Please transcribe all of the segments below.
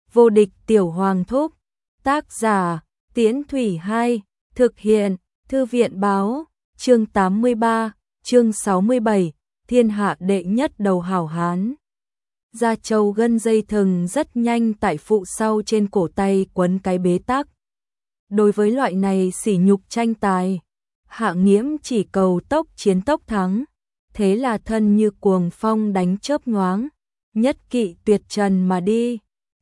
Vô địch tiểu hoàng thúc. Tác giả, Tiễn Thủy 2, thực hiện, Thư viện báo, chương 83, chương 67, thiên hạ đệ nhất đầu hảo hán. Gia Châu gân dây thừng rất nhanh tại phụ sau trên cổ tay quấn cái bế tắc. Đối với loại này sỉ nhục tranh tài, Hạ Nghiễm chỉ cầu tốc chiến tốc thắng, thế là thân như cuồng phong đánh chớp nhoáng, nhất kỵ tuyệt trần mà đi,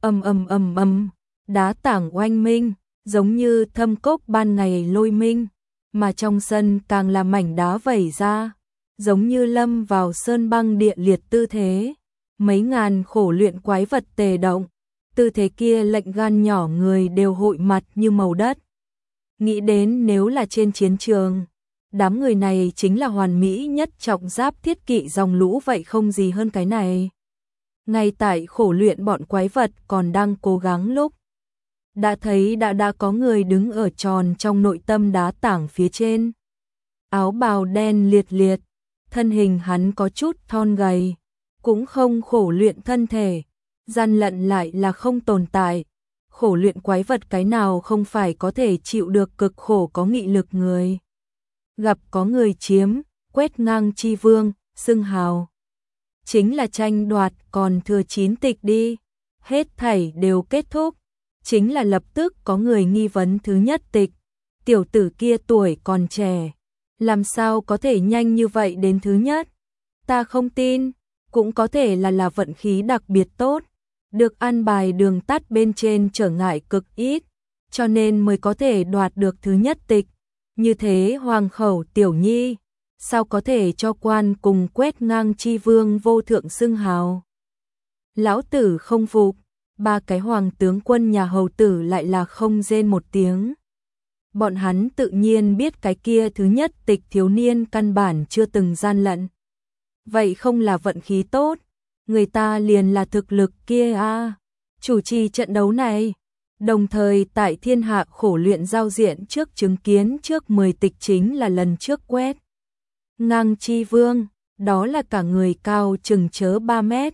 ầm, đá tảng oanh minh, giống như thâm cốc ban ngày lôi minh, mà trong sân càng là mảnh đá vẩy ra, giống như lâm vào sơn băng địa liệt tư thế, mấy ngàn khổ luyện quái vật tề động, tư thế kia lệnh gan nhỏ người đều hội mặt như màu đất. Nghĩ đến nếu là trên chiến trường, đám người này chính là hoàn mỹ nhất trọng giáp thiết kỵ dòng lũ vậy không gì hơn cái này. Ngay tại khổ luyện bọn quái vật còn đang cố gắng lúc, đã thấy đã có người đứng ở tròn trong nội tâm đá tảng phía trên. Áo bào đen liệt liệt, thân hình hắn có chút thon gầy, cũng không khổ luyện thân thể, gian lận lại là không tồn tại. Khổ luyện quái vật cái nào không phải có thể chịu được cực khổ có nghị lực người. Gặp có người chiếm, quét ngang chi vương, xưng hào. Chính là tranh đoạt còn thừa 9 tịch đi. Hết thảy đều kết thúc. Chính là lập tức có người nghi vấn thứ nhất tịch. Tiểu tử kia tuổi còn trẻ. Làm sao có thể nhanh như vậy đến thứ nhất? Ta không tin. Cũng có thể là vận khí đặc biệt tốt. Được an bài đường tắt bên trên trở ngại cực ít, cho nên mới có thể đoạt được thứ nhất tịch. Như thế hoàng khẩu tiểu nhi, sao có thể cho quan cùng quét ngang chi vương vô thượng xưng hào? Lão tử không phục, ba cái hoàng tướng quân nhà hầu tử lại là không rên một tiếng. Bọn hắn tự nhiên biết cái kia thứ nhất tịch thiếu niên căn bản chưa từng gian lận. Vậy không là vận khí tốt, người ta liền là thực lực kia a. Chủ trì trận đấu này, đồng thời tại thiên hạ khổ luyện giao diện trước chứng kiến trước 10 tịch chính là lần trước quét ngang chi vương, đó là cả người cao chừng chớ 3 mét,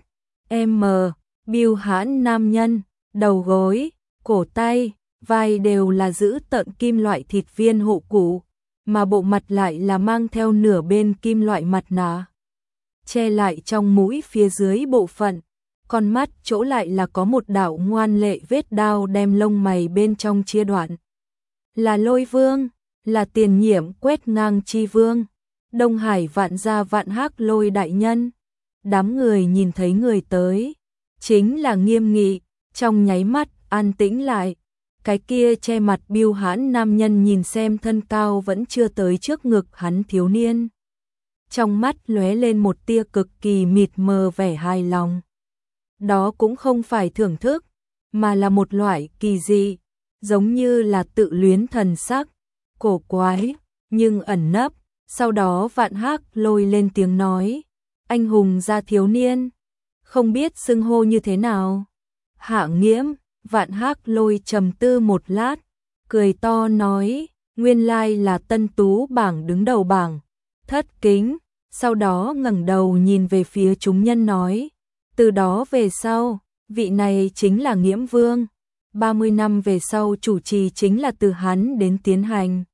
bưu hãn nam nhân, đầu gối, cổ tay, vai đều là giữ tợn kim loại thịt viên hộ cụ, mà bộ mặt lại là mang theo nửa bên kim loại mặt nạ, che lại trong mũi phía dưới bộ phận, con mắt chỗ lại là có một đạo ngoan lệ vết đao đem lông mày bên trong chia đoạn. Là Lôi Vương, là tiền nhiệm quét ngang chi vương, Đông Hải vạn gia vạn hắc Lôi đại nhân. Đám người nhìn thấy người tới, chính là nghiêm nghị, trong nháy mắt an tĩnh lại. Cái kia che mặt bưu hãn nam nhân nhìn xem thân cao vẫn chưa tới trước ngực hắn thiếu niên. Trong mắt lóe lên một tia cực kỳ mịt mờ vẻ hài lòng. Đó cũng không phải thưởng thức, mà là một loại kỳ dị, giống như là tự luyến thần sắc, cổ quái, nhưng ẩn nấp. Sau đó vạn hắc Lôi lên tiếng nói, anh hùng gia thiếu niên, không biết xưng hô như thế nào. Hạ Nghiễm, vạn hắc Lôi trầm tư một lát, cười to nói, nguyên lai là tân tú bảng đứng đầu bảng, thất kính. Sau đó ngẩng đầu nhìn về phía chúng nhân nói, từ đó về sau, vị này chính là Nghiễm Vương, 30 năm về sau chủ trì chính là từ hắn đến tiến hành.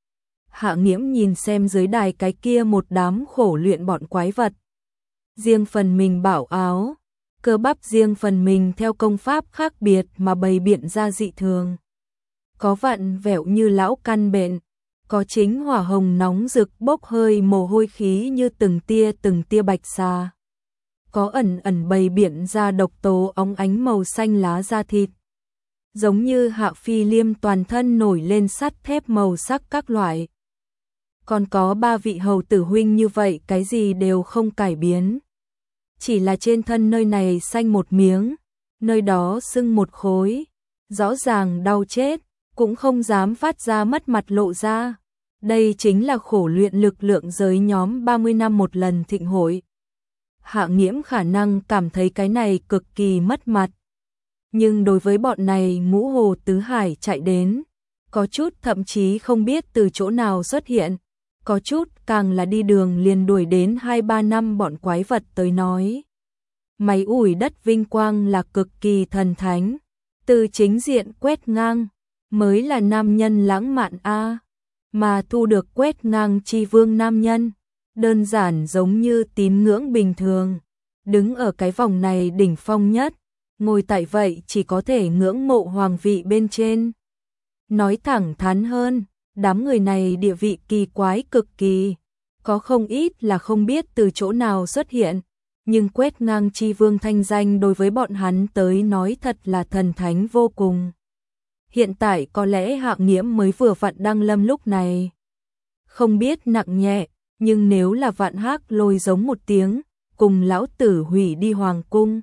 Hạ Nghiễm nhìn xem dưới đài cái kia một đám khổ luyện bọn quái vật. Riêng phần mình bảo áo, cơ bắp riêng phần mình theo công pháp khác biệt mà bày biện ra dị thường. Có vặn vẹo như lão căn bệnh, có chính hỏa hồng nóng rực bốc hơi mồ hôi khí như từng tia bạch xà. Có ẩn bày biện ra độc tố óng ánh màu xanh lá da thịt. Giống như Hạ Phi Liêm toàn thân nổi lên sắt thép màu sắc các loại. Còn có 3 vị hầu tử huynh như vậy cái gì đều không cải biến. Chỉ là trên thân nơi này xanh một miếng, nơi đó sưng một khối. Rõ ràng đau chết, cũng không dám phát ra mất mặt lộ ra. Đây chính là khổ luyện lực lượng giới nhóm 30 năm một lần thịnh hội. Hạ Nghiễm khả năng cảm thấy cái này cực kỳ mất mặt. Nhưng đối với bọn này ngũ hồ tứ hải chạy đến, có chút thậm chí không biết từ chỗ nào xuất hiện, có chút càng là đi đường liền đuổi đến 2-3 năm bọn quái vật tới nói. Máy ủi đất vinh quang là cực kỳ thần thánh, từ chính diện quét ngang, mới là nam nhân lãng mạn a, mà thu được quét ngang chi vương nam nhân, đơn giản giống như tín ngưỡng bình thường, đứng ở cái vòng này đỉnh phong nhất, ngồi tại vậy chỉ có thể ngưỡng mộ hoàng vị bên trên. Nói thẳng thắn hơn, đám người này địa vị kỳ quái cực kỳ, có không ít là không biết từ chỗ nào xuất hiện, nhưng quét ngang chi vương thanh danh đối với bọn hắn tới nói thật là thần thánh vô cùng. Hiện tại có lẽ Hạng Nghiễm mới vừa vặn đăng lâm lúc này. Không biết nặng nhẹ, nhưng nếu là Vạn Hác Lôi giống một tiếng, cùng lão tử hủy đi hoàng cung,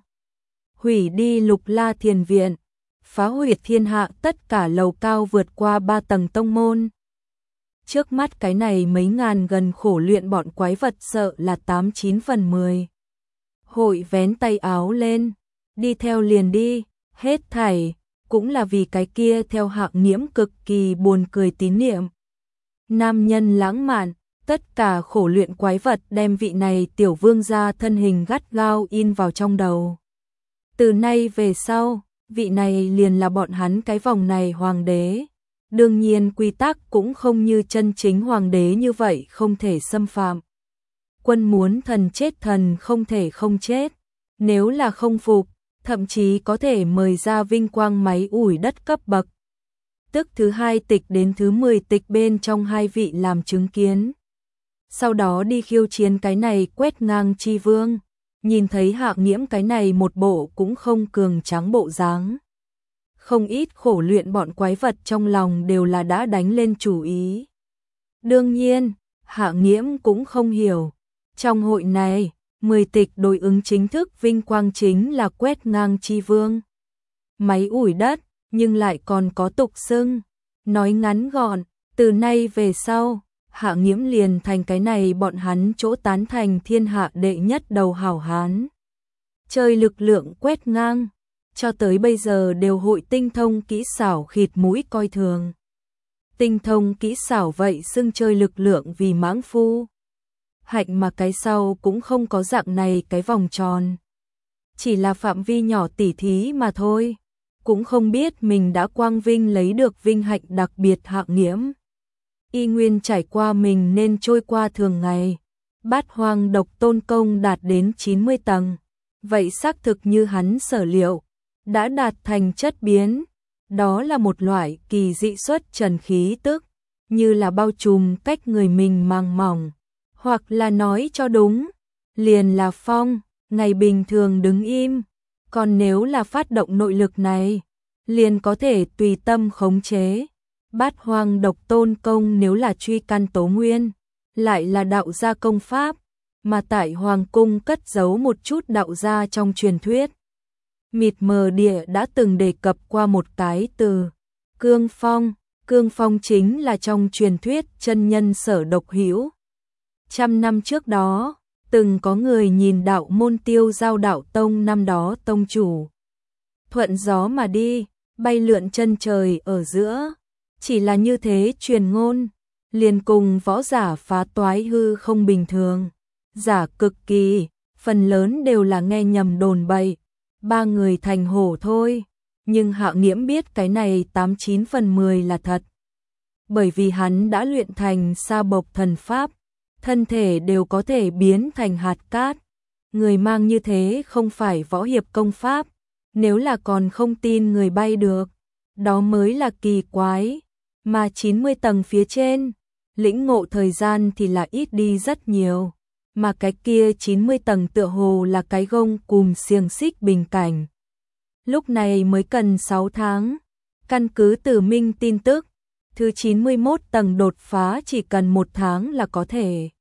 hủy đi Lục La Thiền viện, phá hủy thiên hạ tất cả lầu cao vượt qua 3 tầng tông môn. Trước mắt cái này mấy ngàn gần khổ luyện bọn quái vật sợ là 8-9 phần 10. Hội vén tay áo lên, đi theo liền đi, hết thảy, cũng là vì cái kia theo Hạng Nghiễm cực kỳ buồn cười tín niệm. Nam nhân lãng mạn, tất cả khổ luyện quái vật đem vị này tiểu vương gia thân hình gắt gao in vào trong đầu. Từ nay về sau, vị này liền là bọn hắn cái vòng này hoàng đế. Đương nhiên quy tắc cũng không như chân chính hoàng đế như vậy không thể xâm phạm. Quân muốn thần chết thần không thể không chết. Nếu là không phục, thậm chí có thể mời ra vinh quang máy ủi đất cấp bậc. Tức thứ 2 tịch đến thứ 10 tịch bên trong 2 vị làm chứng kiến. Sau đó đi khiêu chiến cái này quét ngang chi vương. Nhìn thấy Hạng Nghiễm cái này một bộ cũng không cường tráng bộ dáng. Không ít khổ luyện bọn quái vật trong lòng đều là đã đánh lên chủ ý. Đương nhiên, Hạng Nghiễm cũng không hiểu. Trong hội này, 10 tịch đối ứng chính thức vinh quang chính là quét ngang chi vương. Máy ủi đất, nhưng lại còn có tục xưng. Nói ngắn gọn, từ nay về sau, Hạng Nghiễm liền thành cái này bọn hắn chỗ tán thành thiên hạ đệ nhất đầu hảo hán. Chơi lực lượng quét ngang, cho tới bây giờ đều hội tinh thông kỹ xảo khịt mũi coi thường. Tinh thông kỹ xảo vậy xưng chơi lực lượng vì mãng phu. Hạnh mà cái sau cũng không có dạng này cái vòng tròn. Chỉ là phạm vi nhỏ tỉ thí mà thôi. Cũng không biết mình đã quang vinh lấy được vinh hạnh đặc biệt Hạng Nghiễm. Y nguyên trải qua mình nên trôi qua thường ngày. Bát hoang độc tôn công đạt đến 90 tầng. Vậy xác thực như hắn sở liệu, đã đạt thành chất biến. Đó là một loại kỳ dị xuất trần khí tức, như là bao trùm cách người mình màng mỏng. Hoặc là nói cho đúng, liền là phong, ngày bình thường đứng im. Còn nếu là phát động nội lực này, liền có thể tùy tâm khống chế. Bát hoang độc tôn công nếu là truy căn tố nguyên, lại là đạo gia công pháp, mà tại hoàng cung cất giấu một chút đạo gia trong truyền thuyết. Mịt mờ địa đã từng đề cập qua một cái từ, cương phong. Cương phong chính là trong truyền thuyết chân nhân sở độc hữu. 100 năm trước đó, từng có người nhìn đạo môn Tiêu Giao đạo tông năm đó tông chủ. Thuận gió mà đi, bay lượn chân trời ở giữa. Chỉ là như thế truyền ngôn, liền cùng võ giả phá toái hư không bình thường. Giả cực kỳ, phần lớn đều là nghe nhầm đồn bậy. 3 người thành hổ thôi, nhưng Hạng Nghiễm biết cái này 8-9 phần 10 là thật. Bởi vì hắn đã luyện thành sa bộc thần pháp, thân thể đều có thể biến thành hạt cát. Người mang như thế không phải võ hiệp công pháp, nếu là còn không tin người bay được, đó mới là kỳ quái. Mà 90 tầng phía trên, lĩnh ngộ thời gian thì là ít đi rất nhiều. Mà cái kia 90 tầng tựa hồ là cái gông cùm xiềng xích bình cảnh. Lúc này mới cần 6 tháng, căn cứ từ Minh tin tức, thứ 91 tầng đột phá chỉ cần 1 tháng là có thể.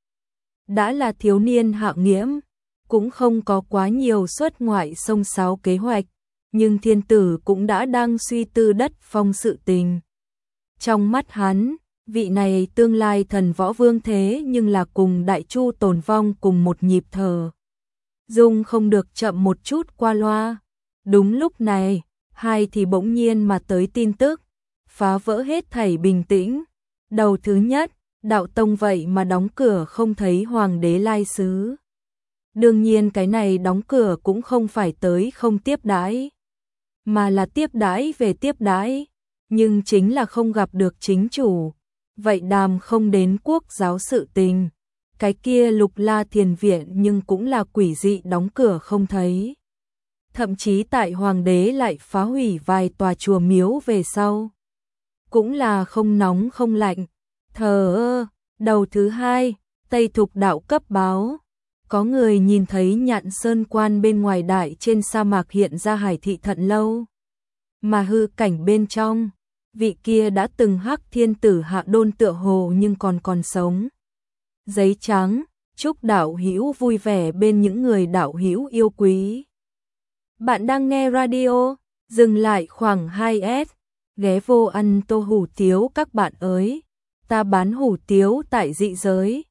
Đã là thiếu niên Hạng Nghiễm, cũng không có quá nhiều xuất ngoại sông sáo kế hoạch, nhưng thiên tử cũng đã đang suy tư đất phong sự tình. Trong mắt hắn, vị này tương lai thần võ vương thế nhưng là cùng Đại Chu tồn vong cùng một nhịp thở. Dung không được chậm một chút qua loa. Đúng lúc này, hai thì bỗng nhiên mà tới tin tức, phá vỡ hết thảy bình tĩnh. Đầu thứ nhất, đạo tông vậy mà đóng cửa không thấy hoàng đế lai sứ. Đương nhiên cái này đóng cửa cũng không phải tới không tiếp đãi, mà là tiếp đãi về tiếp đãi, nhưng chính là không gặp được chính chủ. Vậy đàm không đến quốc giáo sự tình, cái kia Lục La thiền viện nhưng cũng là quỷ dị đóng cửa không thấy. Thậm chí tại hoàng đế lại phá hủy vài tòa chùa miếu về sau. Cũng là không nóng không lạnh. Thờ ơ, đầu thứ hai, Tây Thục đạo cấp báo. Có người nhìn thấy Nhạn Sơn Quan bên ngoài đại trên sa mạc hiện ra Hải thị Thận lâu. Mà hư cảnh bên trong, vị kia đã từng hắc thiên tử Hạ Đôn tựa hồ nhưng còn sống. Giấy trắng, chúc đạo hữu vui vẻ bên những người đạo hữu yêu quý. Bạn đang nghe radio, dừng lại khoảng 2S, ghé vô ăn tô hủ tiếu các bạn ơi. Ta bán hủ tiếu tại dị giới,